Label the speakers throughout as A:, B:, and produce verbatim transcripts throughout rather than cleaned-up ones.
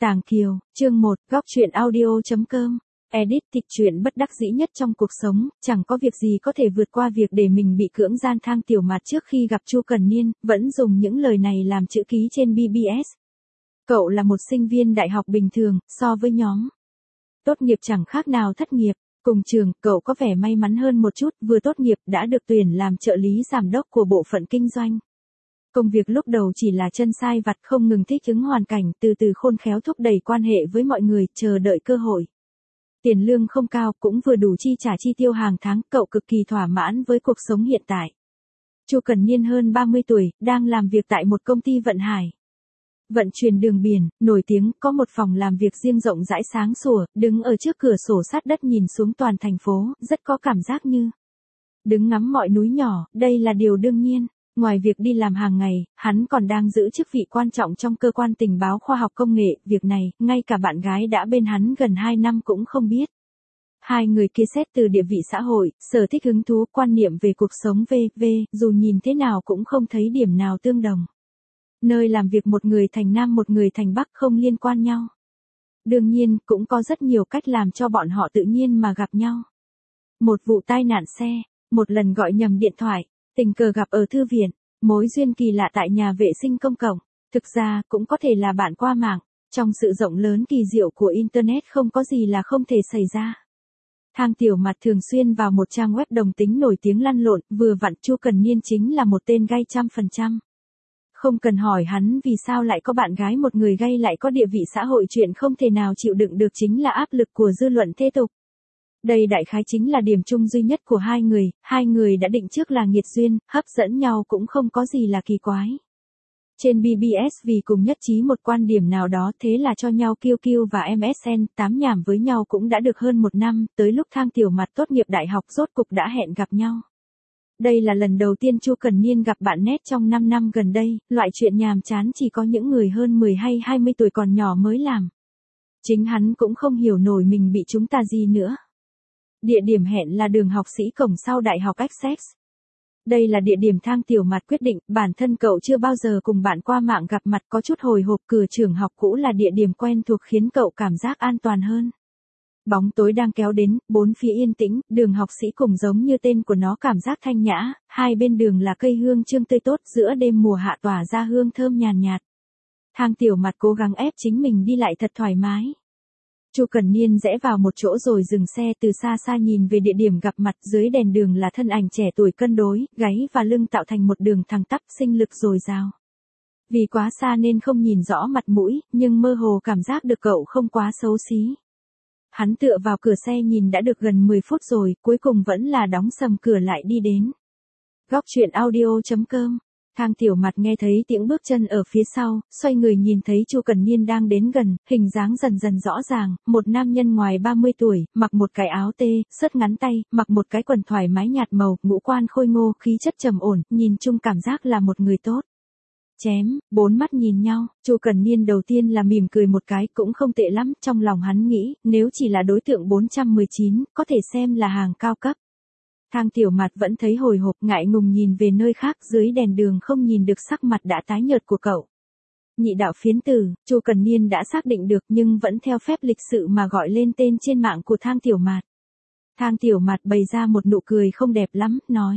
A: Tàng Kiều, chương một, góc truyện audio.com. Edit tịch truyện bất đắc dĩ nhất trong cuộc sống, chẳng có việc gì có thể vượt qua việc để mình bị cưỡng gian. Thang Tiểu Mạt trước khi gặp Chu Cần Niên, vẫn dùng những lời này làm chữ ký trên bê bê ét. Cậu là một sinh viên đại học bình thường, so với nhóm tốt nghiệp chẳng khác nào thất nghiệp. Cùng trường, cậu có vẻ may mắn hơn một chút, vừa tốt nghiệp đã được tuyển làm trợ lý giám đốc của bộ phận kinh doanh. Công việc lúc đầu chỉ là chân sai vặt, không ngừng thích ứng hoàn cảnh, từ từ khôn khéo thúc đẩy quan hệ với mọi người, chờ đợi cơ hội. Tiền lương không cao, cũng vừa đủ chi trả chi tiêu hàng tháng, cậu cực kỳ thỏa mãn với cuộc sống hiện tại. Chu Cần Niên hơn ba mươi tuổi, đang làm việc tại một công ty vận hải. Vận chuyển đường biển, nổi tiếng, có một phòng làm việc riêng rộng rãi sáng sủa, đứng ở trước cửa sổ sát đất nhìn xuống toàn thành phố, rất có cảm giác như đứng ngắm mọi núi nhỏ, đây là điều đương nhiên. Ngoài việc đi làm hàng ngày, hắn còn đang giữ chức vị quan trọng trong cơ quan tình báo khoa học công nghệ, việc này, ngay cả bạn gái đã bên hắn gần hai năm cũng không biết. Hai người kia xét từ địa vị xã hội, sở thích hứng thú, quan niệm về cuộc sống vân vân, dù nhìn thế nào cũng không thấy điểm nào tương đồng. Nơi làm việc một người thành Nam một người thành Bắc không liên quan nhau. Đương nhiên, cũng có rất nhiều cách làm cho bọn họ tự nhiên mà gặp nhau. Một vụ tai nạn xe, một lần gọi nhầm điện thoại, tình cờ gặp ở thư viện, mối duyên kỳ lạ tại nhà vệ sinh công cộng, thực ra cũng có thể là bạn qua mạng, trong sự rộng lớn kỳ diệu của Internet không có gì là không thể xảy ra. Thang Tiểu Mạt thường xuyên vào một trang web đồng tính nổi tiếng lăn lộn, vừa vặn Chu Cần Niên chính là một tên gay trăm phần trăm. Không cần hỏi hắn vì sao lại có bạn gái một người gay lại có địa vị xã hội, chuyện không thể nào chịu đựng được chính là áp lực của dư luận thế tục. Đây đại khái chính là điểm chung duy nhất của hai người, hai người đã định trước là nghiệt duyên, hấp dẫn nhau cũng không có gì là kỳ quái. Trên bê bê ét vì cùng nhất trí một quan điểm nào đó, thế là cho nhau Q Q và em ét en, tám nhảm với nhau cũng đã được hơn một năm, tới lúc Thang Tiểu Mạt tốt nghiệp đại học rốt cục đã hẹn gặp nhau. Đây là lần đầu tiên Chu Cần Niên gặp bạn nét trong năm năm gần đây, loại chuyện nhàm chán chỉ có những người hơn mười hay hai mươi tuổi còn nhỏ mới làm. Chính hắn cũng không hiểu nổi mình bị chúng ta gì nữa. Địa điểm hẹn là đường học sĩ cổng sau Đại học Essex. Đây là địa điểm Thang Tiểu Mạt quyết định, bản thân cậu chưa bao giờ cùng bạn qua mạng gặp mặt, có chút hồi hộp. Cửa trường học cũ là địa điểm quen thuộc khiến cậu cảm giác an toàn hơn. Bóng tối đang kéo đến, bốn phía yên tĩnh, đường học sĩ cùng giống như tên của nó, cảm giác thanh nhã, hai bên đường là cây hương chương tươi tốt, giữa đêm mùa hạ tỏa ra hương thơm nhàn nhạt, nhạt. Thang Tiểu Mạt cố gắng ép chính mình đi lại thật thoải mái. Chu Cần Niên rẽ vào một chỗ rồi dừng xe, từ xa xa nhìn về địa điểm gặp mặt, dưới đèn đường là thân ảnh trẻ tuổi cân đối, gáy và lưng tạo thành một đường thẳng tắp, sinh lực dồi dào. Vì quá xa nên không nhìn rõ mặt mũi, nhưng mơ hồ cảm giác được cậu không quá xấu xí. Hắn tựa vào cửa xe nhìn đã được gần mười phút rồi, cuối cùng vẫn là đóng sầm cửa lại đi đến. Góc truyện audio.com. Thang Tiểu Mạt nghe thấy tiếng bước chân ở phía sau, xoay người nhìn thấy Chu Cần Niên đang đến gần, hình dáng dần dần rõ ràng, một nam nhân ngoài ba mươi tuổi, mặc một cái áo tê, sớt ngắn tay, mặc một cái quần thoải mái nhạt màu, ngũ quan khôi ngô, khí chất trầm ổn, nhìn chung cảm giác là một người tốt. Chém, bốn mắt nhìn nhau, Chu Cần Niên đầu tiên là mỉm cười một cái, cũng không tệ lắm, trong lòng hắn nghĩ, nếu chỉ là đối tượng bốn trăm mười chín, có thể xem là hàng cao cấp. Thang Tiểu Mạt vẫn thấy hồi hộp, ngại ngùng nhìn về nơi khác, dưới đèn đường không nhìn được sắc mặt đã tái nhợt của cậu. Nhị đạo phiến tử, Chu Cần Niên đã xác định được nhưng vẫn theo phép lịch sự mà gọi lên tên trên mạng của Thang Tiểu Mạt. Thang Tiểu Mạt bày ra một nụ cười không đẹp lắm, nói.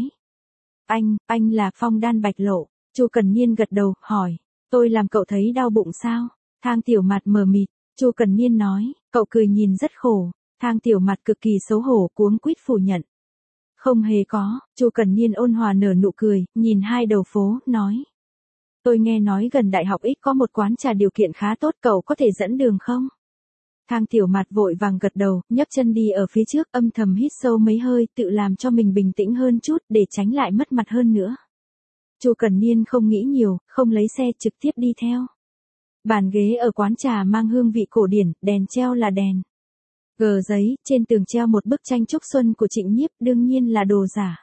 A: Anh, anh là Phong Đan Bạch Lộ. Chu Cần Niên gật đầu, hỏi. Tôi làm cậu thấy đau bụng sao? Thang Tiểu Mạt mờ mịt. Chu Cần Niên nói, cậu cười nhìn rất khổ. Thang Tiểu Mạt cực kỳ xấu hổ, cuống quýt phủ nhận. Không hề có. Chu Cần Niên ôn hòa nở nụ cười, nhìn hai đầu phố, nói. Tôi nghe nói gần Đại học X có một quán trà điều kiện khá tốt, cậu có thể dẫn đường không? Thang Tiểu Mạt vội vàng gật đầu, nhấc chân đi ở phía trước, âm thầm hít sâu mấy hơi, tự làm cho mình bình tĩnh hơn chút, để tránh lại mất mặt hơn nữa. Chu Cần Niên không nghĩ nhiều, không lấy xe, trực tiếp đi theo. Bàn ghế ở quán trà mang hương vị cổ điển, đèn treo là đèn gờ giấy, trên tường treo một bức tranh Trúc Xuân của Trịnh Nhiếp, đương nhiên là đồ giả.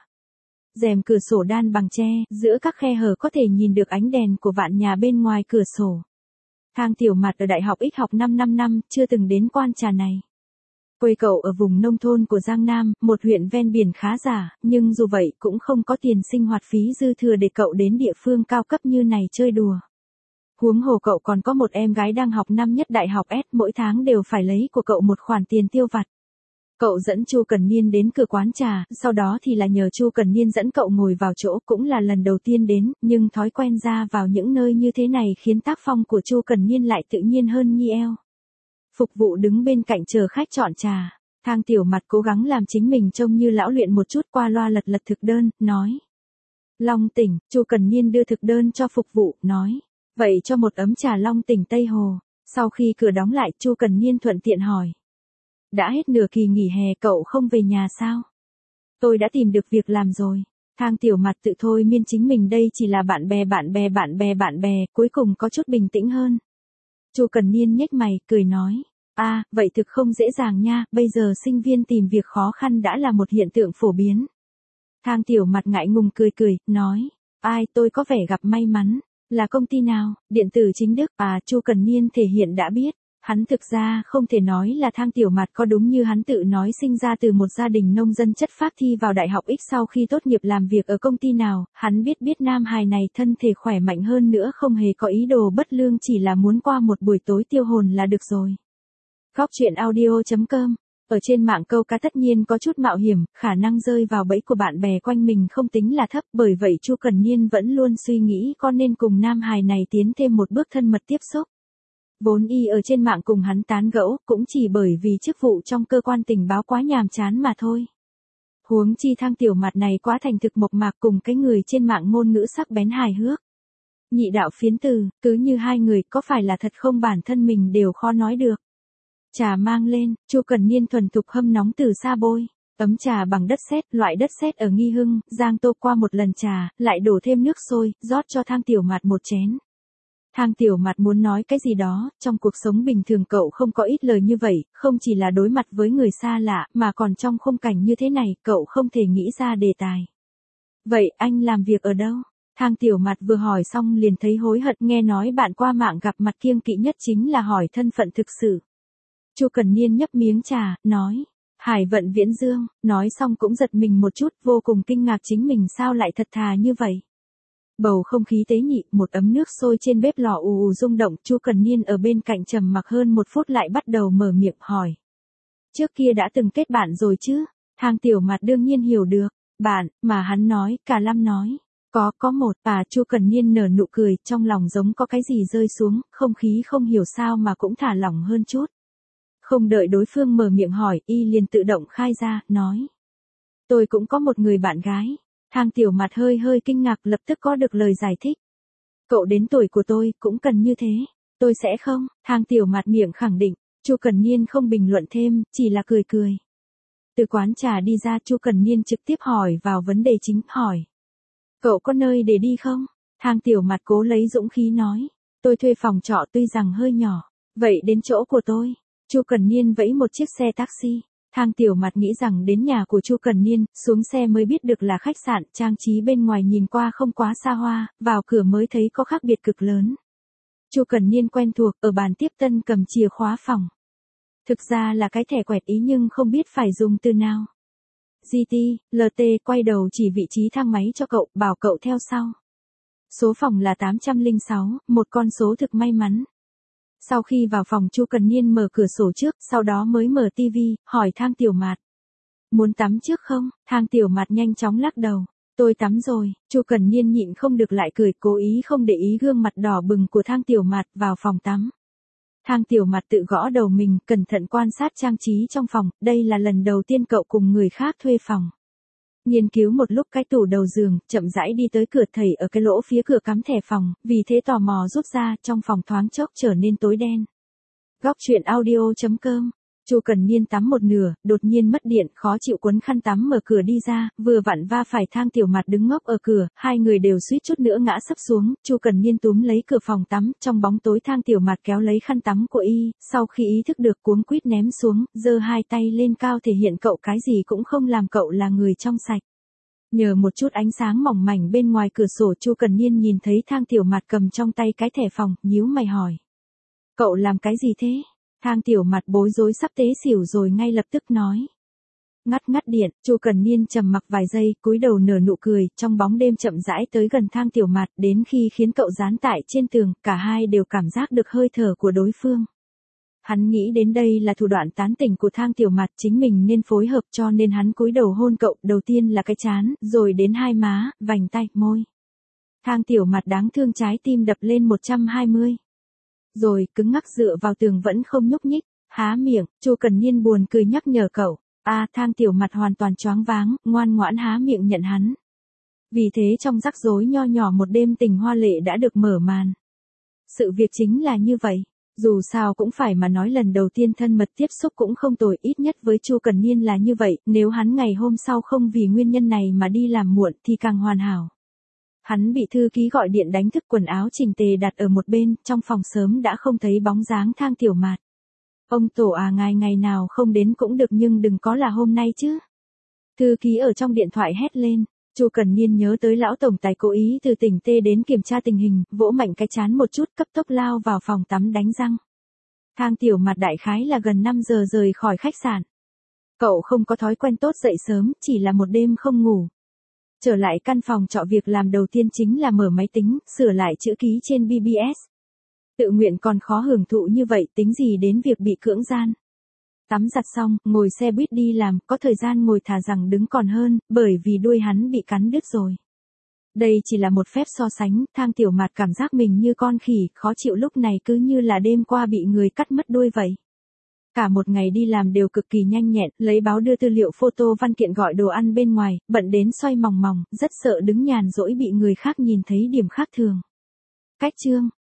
A: Rèm cửa sổ đan bằng tre, giữa các khe hở có thể nhìn được ánh đèn của vạn nhà bên ngoài cửa sổ. Thang Tiểu Mạt ở Đại học X học năm năm năm, chưa từng đến quán trà này. Quê cậu ở vùng nông thôn của Giang Nam, một huyện ven biển khá giả, nhưng dù vậy cũng không có tiền sinh hoạt phí dư thừa để cậu đến địa phương cao cấp như này chơi đùa. Huống hồ cậu còn có một em gái đang học năm nhất đại học S, mỗi tháng đều phải lấy của cậu một khoản tiền tiêu vặt. Cậu dẫn Chu Cần Niên đến cửa quán trà, sau đó thì là nhờ Chu Cần Niên dẫn cậu ngồi vào chỗ, cũng là lần đầu tiên đến, nhưng thói quen ra vào những nơi như thế này khiến tác phong của Chu Cần Niên lại tự nhiên hơn như eo. Phục vụ đứng bên cạnh chờ khách chọn trà. Thang Tiểu Mặt cố gắng làm chính mình trông như lão luyện một chút, qua loa lật lật thực đơn, nói. Long Tỉnh. Chu Cần Niên đưa thực đơn cho phục vụ, nói. Vậy cho một ấm trà Long Tỉnh Tây Hồ. Sau khi cửa đóng lại, Chu Cần Niên thuận tiện hỏi. Đã hết nửa kỳ nghỉ hè cậu không về nhà sao? Tôi đã tìm được việc làm rồi. Thang Tiểu Mặt tự thôi miên chính mình đây chỉ là bạn bè bạn bè bạn bè bạn bè, cuối cùng có chút bình tĩnh hơn. Chu Cần Niên nhếch mày, cười nói. À, vậy thực không dễ dàng nha, bây giờ sinh viên tìm việc khó khăn đã là một hiện tượng phổ biến. Thang Tiểu Mặt ngại ngùng cười cười, nói. Ai, tôi có vẻ gặp may mắn. Là công ty nào? Điện tử Chính Đức. À, Chu Cần Niên thể hiện đã biết. Hắn thực ra không thể nói là Thang Tiểu Mặt có đúng như hắn tự nói, sinh ra từ một gia đình nông dân chất phác, thi vào đại học X, sau khi tốt nghiệp làm việc ở công ty nào, hắn biết biết nam hài này thân thể khỏe mạnh hơn nữa, không hề có ý đồ bất lương, chỉ là muốn qua một buổi tối tiêu hồn là được rồi. Góc truyện audio chấm com. Ở trên mạng câu cá tất nhiên có chút mạo hiểm, khả năng rơi vào bẫy của bạn bè quanh mình không tính là thấp, bởi vậy Chu Cần Niên vẫn luôn suy nghĩ có nên cùng nam hài này tiến thêm một bước thân mật tiếp xúc. Vốn y ở trên mạng cùng hắn tán gẫu, cũng chỉ bởi vì chức vụ trong cơ quan tình báo quá nhàm chán mà thôi. Huống chi Thang Tiểu Mặt này quá thành thực mộc mạc, cùng cái người trên mạng ngôn ngữ sắc bén hài hước. Nhị đạo phiến từ, cứ như hai người có phải là thật không bản thân mình đều khó nói được. Trà mang lên, Chu Cần Niên thuần thục hâm nóng từ xa bôi. Ấm trà bằng đất sét, loại đất sét ở Nghi Hưng, Giang Tô, qua một lần trà, lại đổ thêm nước sôi, rót cho Thang Tiểu Mặt một chén. Thang Tiểu Mặt muốn nói cái gì đó, trong cuộc sống bình thường cậu không có ít lời như vậy, không chỉ là đối mặt với người xa lạ, mà còn trong khung cảnh như thế này, cậu không thể nghĩ ra đề tài. Vậy anh làm việc ở đâu? Thang Tiểu Mặt vừa hỏi xong liền thấy hối hận, nghe nói bạn qua mạng gặp mặt kiêng kỵ nhất chính là hỏi thân phận thực sự. Chu Cần Niên nhấp miếng trà, nói. Hải Vận Viễn Dương, nói xong cũng giật mình một chút, vô cùng kinh ngạc chính mình sao lại thật thà như vậy. Bầu không khí tế nhị, một ấm nước sôi trên bếp lò ù ù rung động, Chu Cần Niên ở bên cạnh trầm mặc hơn một phút lại bắt đầu mở miệng hỏi. Trước kia đã từng kết bạn rồi chứ? Thang Tiểu Mặt đương nhiên hiểu được. Bạn, mà hắn nói, cả Lâm nói. Có, có một, à, Chu Cần Niên nở nụ cười, trong lòng giống có cái gì rơi xuống, không khí không hiểu sao mà cũng thả lỏng hơn chút. Không đợi đối phương mở miệng hỏi, y liền tự động khai ra, nói. Tôi cũng có một người bạn gái. Thang Tiểu Mặt hơi hơi kinh ngạc, lập tức có được lời giải thích. Cậu đến tuổi của tôi, cũng cần như thế. Tôi sẽ không. Thang Tiểu Mặt miệng khẳng định. Chu Cần Niên không bình luận thêm, chỉ là cười cười. Từ quán trà đi ra, Chu Cần Niên trực tiếp hỏi vào vấn đề chính, hỏi. Cậu có nơi để đi không? Thang Tiểu Mặt cố lấy dũng khí nói. Tôi thuê phòng trọ tuy rằng hơi nhỏ. Vậy đến chỗ của tôi. Chu Cần Niên vẫy một chiếc xe taxi. Thang Tiểu Mặt nghĩ rằng đến nhà của Chu Cần Niên, xuống xe mới biết được là khách sạn, trang trí bên ngoài nhìn qua không quá xa hoa, vào cửa mới thấy có khác biệt cực lớn. Chu Cần Niên quen thuộc, ở bàn tiếp tân cầm chìa khóa phòng. Thực ra là cái thẻ quẹt ý nhưng không biết phải dùng từ nào. giê tê, lờ tê quay đầu chỉ vị trí thang máy cho cậu, bảo cậu theo sau. Số phòng là tám trăm lẻ sáu, một con số thực may mắn. Sau khi vào phòng, Chu Cần Niên mở cửa sổ trước, sau đó mới mở tivi, hỏi Thang Tiểu Mặt. Muốn tắm trước không? Thang Tiểu Mặt nhanh chóng lắc đầu. Tôi tắm rồi. Chu Cần Niên nhịn không được lại cười, cố ý không để ý gương mặt đỏ bừng của Thang Tiểu Mặt, vào phòng tắm. Thang Tiểu Mặt tự gõ đầu mình, cẩn thận quan sát trang trí trong phòng, đây là lần đầu tiên cậu cùng người khác thuê phòng. Nghiên cứu một lúc cái tủ đầu giường, chậm rãi đi tới cửa, thầy ở cái lỗ phía cửa cắm thẻ phòng, vì thế tò mò rút ra, trong phòng thoáng chốc trở nên tối đen. Góc truyện audio chấm com. Chu Cần Niên tắm một nửa, đột nhiên mất điện, khó chịu quấn khăn tắm mở cửa đi ra, vừa vặn va phải Thang Tiểu Mặt đứng ngốc ở cửa, hai người đều suýt chút nữa ngã sấp xuống. Chu Cần Niên túm lấy cửa phòng tắm, trong bóng tối Thang Tiểu Mặt kéo lấy khăn tắm của y, sau khi ý thức được cuống quýt ném xuống, giơ hai tay lên cao thể hiện cậu cái gì cũng không làm, cậu là người trong sạch. Nhờ một chút ánh sáng mỏng mảnh bên ngoài cửa sổ, Chu Cần Niên nhìn thấy Thang Tiểu Mặt cầm trong tay cái thẻ phòng, nhíu mày hỏi. Cậu làm cái gì thế? Thang Tiểu Mặt bối rối sắp té xỉu rồi ngay lập tức nói. Ngắt ngắt điện, Chu Cần Niên trầm mặc vài giây, cúi đầu nở nụ cười, trong bóng đêm chậm rãi tới gần Thang Tiểu Mạt, đến khi khiến cậu dán tại trên tường, cả hai đều cảm giác được hơi thở của đối phương. Hắn nghĩ đến đây là thủ đoạn tán tỉnh của Thang Tiểu Mạt, chính mình nên phối hợp, cho nên hắn cúi đầu hôn cậu, đầu tiên là cái trán, rồi đến hai má, vành tay, môi. Thang Tiểu Mạt đáng thương trái tim đập lên một trăm hai mươi. Rồi, cứng ngắc dựa vào tường vẫn không nhúc nhích, há miệng, Chu Cần Niên buồn cười nhắc nhở cậu. A à, Thang Tiểu Mạt hoàn toàn choáng váng, ngoan ngoãn há miệng nhận hắn. Vì thế trong rắc rối nho nhỏ một đêm tình hoa lệ đã được mở màn. Sự việc chính là như vậy. Dù sao cũng phải mà nói lần đầu tiên thân mật tiếp xúc cũng không tồi, ít nhất với Chu Cần Niên là như vậy, nếu hắn ngày hôm sau không vì nguyên nhân này mà đi làm muộn thì càng hoàn hảo. Hắn bị thư ký gọi điện đánh thức, quần áo chỉnh tề đặt ở một bên, trong phòng sớm đã không thấy bóng dáng Thang Tiểu Mạt. Ông tổ à, ngài ngày nào không đến cũng được nhưng đừng có là hôm nay chứ. Thư ký ở trong điện thoại hét lên. Chu Cần Niên nhớ tới lão tổng tài cố ý từ tỉnh T đến kiểm tra tình hình, vỗ mạnh cái chán một chút, cấp tốc lao vào phòng tắm đánh răng. Thang Tiểu Mạt đại khái là gần năm giờ rời khỏi khách sạn. Cậu không có thói quen tốt dậy sớm, chỉ là một đêm không ngủ. Trở lại căn phòng trọ, việc làm đầu tiên chính là mở máy tính, sửa lại chữ ký trên bê bê ét. Tự nguyện còn khó hưởng thụ như vậy, tính gì đến việc bị cưỡng gian. Tắm giặt xong, ngồi xe buýt đi làm, có thời gian ngồi thà rằng đứng còn hơn, bởi vì đuôi hắn bị cắn đứt rồi. Đây chỉ là một phép so sánh, Thang Tiểu Mạt cảm giác mình như con khỉ, khó chịu lúc này cứ như là đêm qua bị người cắt mất đuôi vậy. Cả một ngày đi làm đều cực kỳ nhanh nhẹn, lấy báo đưa tư liệu photo văn kiện gọi đồ ăn bên ngoài, bận đến xoay mòng mòng, rất sợ đứng nhàn rỗi bị người khác nhìn thấy điểm khác thường. Cách chương